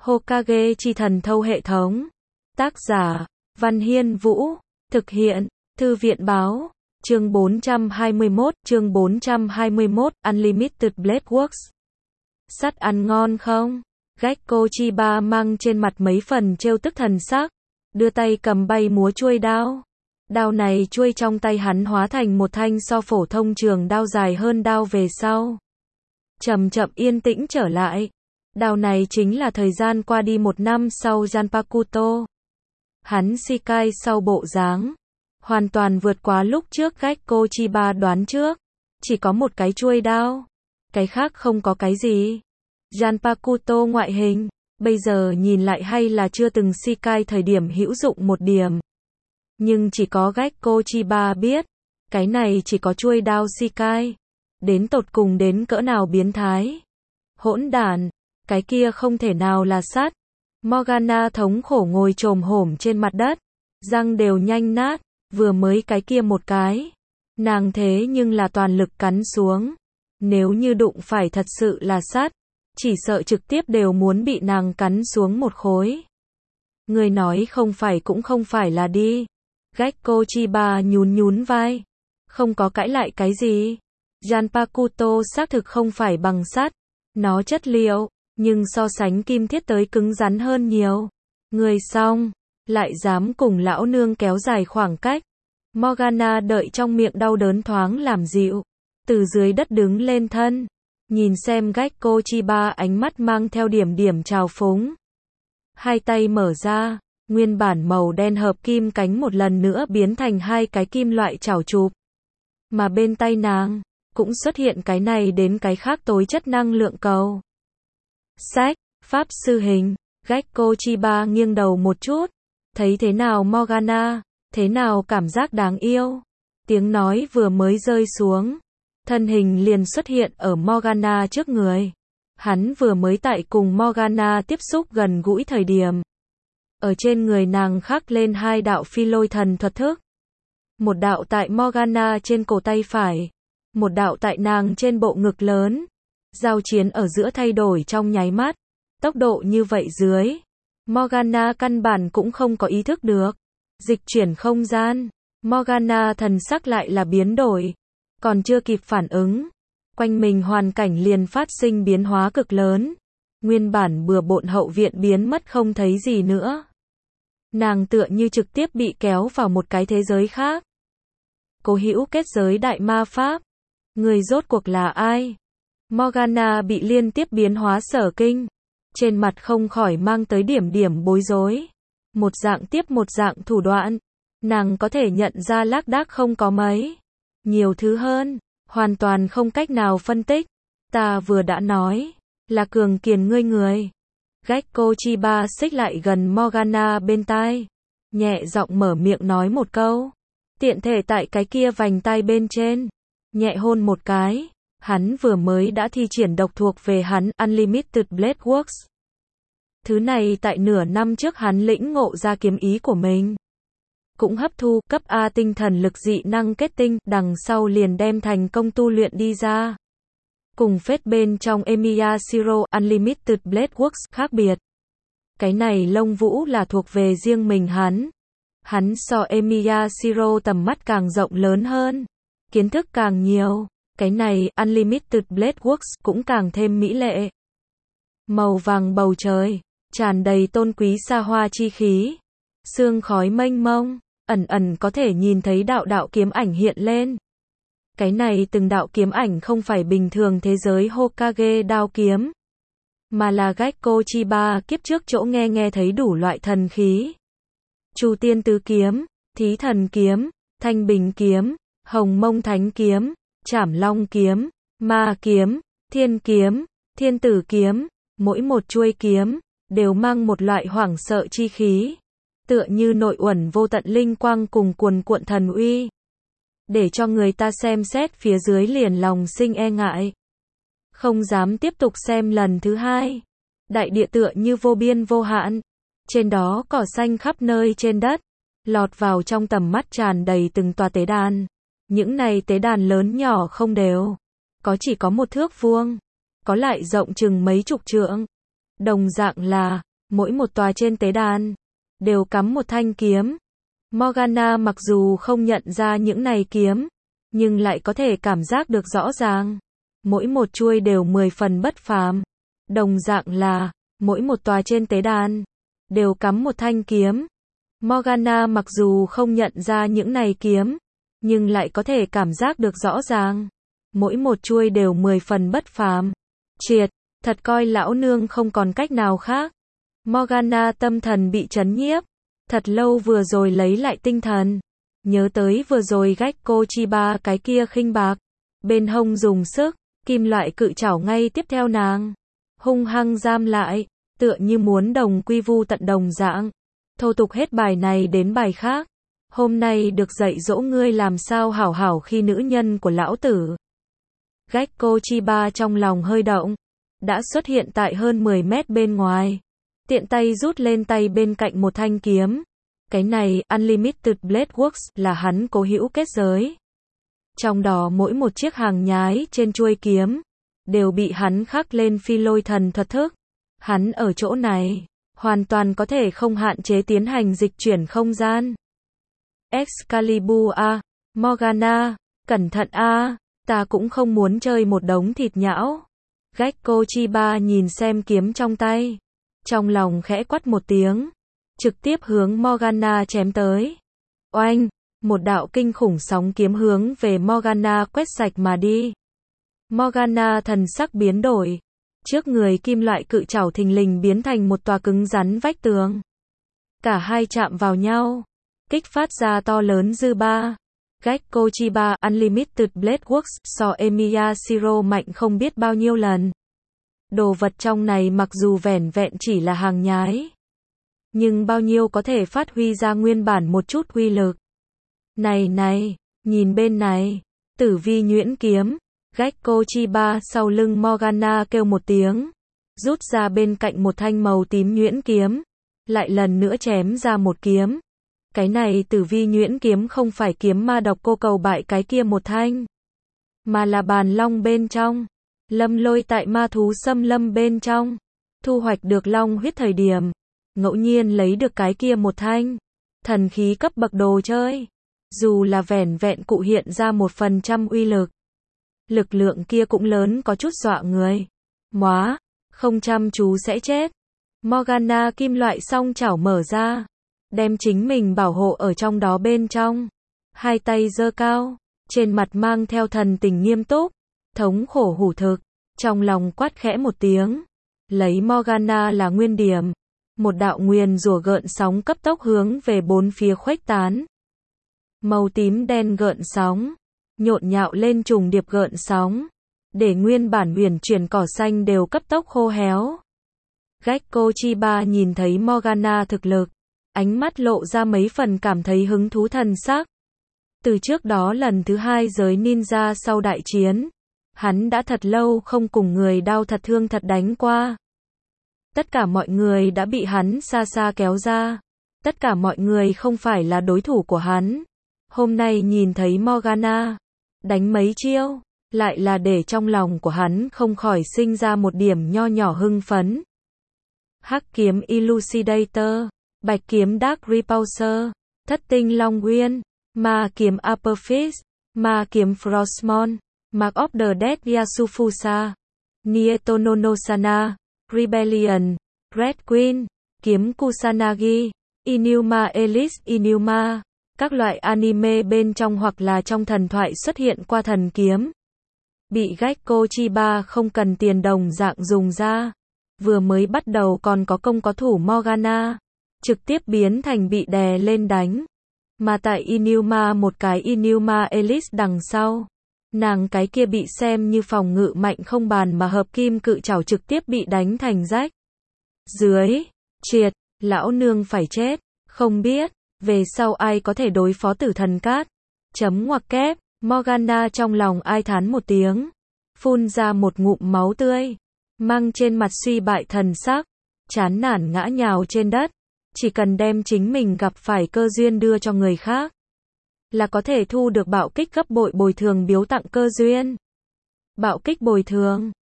Hokage chi thần thâu hệ thống. Tác giả, Văn Hiên Vũ. Thực hiện, Thư viện Báo. Chương 421, Unlimited Blade Works. Sắt ăn ngon không? Gekko Chiba mang trên mặt mấy phần trêu tức thần sắc, đưa tay cầm bay múa chuôi đao. Đao này chuôi trong tay hắn hóa thành một thanh so phổ thông trường đao dài hơn đao về sau. Chậm chậm yên tĩnh trở lại. Đao này chính là thời gian qua đi 1 năm sau Zanpakuto. Hắn Shikai sau bộ dáng hoàn toàn vượt quá lúc trước Gekko Chiba đoán trước. Chỉ có một cái chuôi đao, cái khác không có cái gì. Zanpakuto ngoại hình, bây giờ nhìn lại hay là chưa từng Shikai thời điểm hữu dụng một điểm. Nhưng chỉ có Gekko Chiba biết, cái này chỉ có chuôi đao Shikai. Đến tột cùng đến cỡ nào biến thái. Hỗn đản, cái kia không thể nào là sắt. Morgana thống khổ ngồi chồm hổm trên mặt đất, răng đều nhanh nát, vừa mới cái kia một cái. Nàng thế nhưng là toàn lực cắn xuống. Nếu như đụng phải thật sự là sắt, chỉ sợ trực tiếp đều muốn bị nàng cắn xuống một khối. Người nói không phải cũng không phải là đi. Gekko Chiba nhún vai. Không có cãi lại cái gì. Zanpakuto xác thực không phải bằng sắt. Nó chất liệu, nhưng so sánh kim thiết tới cứng rắn hơn nhiều. Người xong, lại dám cùng lão nương kéo dài khoảng cách. Morgana đợi trong miệng đau đớn thoáng làm dịu. Từ dưới đất đứng lên thân. Nhìn xem Gekko Chiba ánh mắt mang theo điểm trào phúng. Hai tay mở ra, nguyên bản màu đen hợp kim cánh một lần nữa biến thành hai cái kim loại chảo chụp. Mà bên tay nàng, cũng xuất hiện cái này đến cái khác tối chất năng lượng cầu. Sách, pháp sư hình. Gekko Chiba nghiêng đầu một chút. Thấy thế nào Morgana, thế nào cảm giác đáng yêu. Tiếng nói vừa mới rơi xuống, thân hình liền xuất hiện ở Morgana trước người. Hắn vừa mới tại cùng Morgana tiếp xúc gần gũi thời điểm. Ở trên người nàng khắc lên 2 đạo phi lôi thần thuật thức. Một đạo tại Morgana trên cổ tay phải. Một đạo tại nàng trên bộ ngực lớn. Giao chiến ở giữa thay đổi trong nháy mắt. Tốc độ như vậy dưới, Morgana căn bản cũng không có ý thức được. Dịch chuyển không gian, Morgana thần sắc lại là biến đổi. Còn chưa kịp phản ứng, quanh mình hoàn cảnh liền phát sinh biến hóa cực lớn. Nguyên bản bừa bộn hậu viện biến mất không thấy gì nữa. Nàng tựa như trực tiếp bị kéo vào một cái thế giới khác. Cố hữu kết giới đại ma pháp. Người rốt cuộc là ai? Morgana bị liên tiếp biến hóa sở kinh. Trên mặt không khỏi mang tới điểm bối rối. Một dạng tiếp một dạng thủ đoạn. Nàng có thể nhận ra lác đác không có mấy. Nhiều thứ hơn, hoàn toàn không cách nào phân tích. Ta vừa đã nói, là cường kiền ngươi người. Gekko Chiba xích lại gần Morgana bên tai. Nhẹ giọng mở miệng nói một câu. Tiện thể tại cái kia vành tai bên trên. Nhẹ hôn một cái. Hắn vừa mới đã thi triển độc thuộc về hắn Unlimited Blade Works. Thứ này tại nửa năm trước hắn lĩnh ngộ ra kiếm ý của mình. Cũng hấp thu cấp A tinh thần lực dị năng kết tinh, đằng sau liền đem thành công tu luyện đi ra. Cùng phết bên trong Emiya Shiro Unlimited Blade Works khác biệt. Cái này lông vũ là thuộc về riêng mình hắn. Hắn so Emiya Shiro tầm mắt càng rộng lớn hơn. Kiến thức càng nhiều. Cái này Unlimited Blade Works cũng càng thêm mỹ lệ. Màu vàng bầu trời, tràn đầy tôn quý xa hoa chi khí. Sương khói mênh mông, ẩn có thể nhìn thấy đạo kiếm ảnh hiện lên. Cái này từng đạo kiếm ảnh không phải bình thường thế giới Hokage đao kiếm, mà là Gekko Chiba kiếp trước chỗ nghe thấy đủ loại thần khí. Chu tiên tứ kiếm, thí thần kiếm, thanh bình kiếm, hồng mông thánh kiếm, trảm long kiếm, ma kiếm, thiên tử kiếm, mỗi một chuôi kiếm đều mang một loại hoảng sợ chi khí, tựa như nội uẩn vô tận linh quang cùng cuồn cuộn thần uy, để cho người ta xem xét phía dưới liền lòng sinh e ngại, không dám tiếp tục xem lần thứ hai. Đại địa tựa như vô biên vô hạn, trên đó cỏ xanh khắp nơi trên đất, lọt vào trong tầm mắt tràn đầy từng tòa tế đàn. Những này tế đàn lớn nhỏ không đều, có chỉ có 1 thước vuông, có lại rộng chừng mấy chục trượng. Đồng dạng là mỗi một tòa trên tế đàn đều cắm một thanh kiếm. Morgana mặc dù không nhận ra những này kiếm, nhưng lại có thể cảm giác được rõ ràng. Mỗi một chuôi đều 10 phần bất phàm. Đồng dạng là, mỗi một tòa trên tế đàn đều cắm một thanh kiếm. Morgana mặc dù không nhận ra những này kiếm, nhưng lại có thể cảm giác được rõ ràng. Mỗi một chuôi đều 10 phần bất phàm. Triệt, thật coi lão nương không còn cách nào khác. Morgana tâm thần bị chấn nhiếp. Thật lâu vừa rồi lấy lại tinh thần. Nhớ tới vừa rồi Gekko Chiba cái kia khinh bạc. Bên hông dùng sức, kim loại cự chảo ngay tiếp theo nàng. Hung hăng giam lại, tựa như muốn đồng quy vu tận đồng dạng. Thô tục hết bài này đến bài khác. Hôm nay được dạy dỗ ngươi làm sao hảo hảo khi nữ nhân của lão tử. Gekko Chiba trong lòng hơi động. Đã xuất hiện tại hơn 10 mét bên ngoài. Tiện tay rút lên tay bên cạnh một thanh kiếm. Cái này, Unlimited Blade Works, là hắn cố hữu kết giới. Trong đó mỗi một chiếc hàng nhái trên chuôi kiếm, đều bị hắn khắc lên phi lôi thần thuật thức. Hắn ở chỗ này, hoàn toàn có thể không hạn chế tiến hành dịch chuyển không gian. Excalibur a, Morgana, cẩn thận a, ta cũng không muốn chơi một đống thịt nhão. Gekko Chiba nhìn xem kiếm trong tay. Trong lòng khẽ quát một tiếng. Trực tiếp hướng Morgana chém tới. Oanh, một đạo kinh khủng sóng kiếm hướng về Morgana quét sạch mà đi. Morgana thần sắc biến đổi. Trước người kim loại cự chảo thình lình biến thành một tòa cứng rắn vách tường. Cả hai chạm vào nhau. Kích phát ra to lớn dư ba. Gekko Chiba Unlimited Blade Works so Emiya Shiro mạnh không biết bao nhiêu lần. Đồ vật trong này mặc dù vẻn vẹn chỉ là hàng nhái, nhưng bao nhiêu có thể phát huy ra nguyên bản một chút uy lực. Này, nhìn bên này, tử vi nhuyễn kiếm. Gekko Chiba sau lưng Morgana kêu một tiếng, rút ra bên cạnh một thanh màu tím nhuyễn kiếm, lại lần nữa chém ra một kiếm. Cái này tử vi nhuyễn kiếm không phải kiếm ma độc cô cầu bại cái kia một thanh, mà là bàn long bên trong. Lâm Lôi tại ma thú xâm lâm bên trong, thu hoạch được long huyết thời điểm, ngẫu nhiên lấy được cái kia một thanh thần khí cấp bậc đồ chơi. Dù là vẻn vẹn cụ hiện ra 1% uy lực, lực lượng kia cũng lớn có chút dọa người. Móa, không chăm chú sẽ chết. Morgana kim loại song chảo mở ra, đem chính mình bảo hộ ở trong đó bên trong. Hai tay giơ cao, trên mặt mang theo thần tình nghiêm túc, thống khổ hủ thực, trong lòng quát khẽ một tiếng. Lấy Morgana là nguyên điểm, một đạo nguyền rủa gợn sóng cấp tốc hướng về bốn phía khuếch tán. Màu tím đen gợn sóng, nhộn nhạo lên trùng điệp gợn sóng, để nguyên bản huyền chuyển cỏ xanh đều cấp tốc khô héo. Gekko Chiba nhìn thấy Morgana thực lực, ánh mắt lộ ra mấy phần cảm thấy hứng thú thần sắc. Từ trước đó lần thứ 2 giới ninja sau đại chiến, hắn đã thật lâu không cùng người đao thật thương thật đánh qua. Tất cả mọi người đã bị hắn xa xa kéo ra. Tất cả mọi người không phải là đối thủ của hắn. Hôm nay nhìn thấy Morgana đánh mấy chiêu, lại là để trong lòng của hắn không khỏi sinh ra một điểm nho nhỏ hưng phấn. Hắc kiếm Elucidator, bạch kiếm Dark Repulsor, thất tinh Long Nguyên, ma kiếm Upper Fist, ma kiếm Frostmourne, Mark of the Dead Yasufusa, Nieto Nonosana, Rebellion, Red Queen, kiếm Kusanagi, Inuma Elite Inuma, các loại anime bên trong hoặc là trong thần thoại xuất hiện qua thần kiếm. Bị Gekko Chiba không cần tiền đồng dạng dùng ra. Vừa mới bắt đầu còn có công có thủ Morgana, trực tiếp biến thành bị đè lên đánh. Mà tại Inuma một cái Inuma Elite đằng sau, nàng cái kia bị xem như phòng ngự mạnh không bàn mà hợp kim cự chảo trực tiếp bị đánh thành rách. Dưới, triệt, lão nương phải chết, không biết, về sau ai có thể đối phó tử thần cát. Chấm ngoặc kép, Morgana trong lòng ai thán một tiếng, phun ra một ngụm máu tươi, mang trên mặt suy bại thần sắc, chán nản ngã nhào trên đất. Chỉ cần đem chính mình gặp phải cơ duyên đưa cho người khác, là có thể thu được bạo kích gấp bội bồi thường biếu tặng cơ duyên. Bạo kích bồi thường.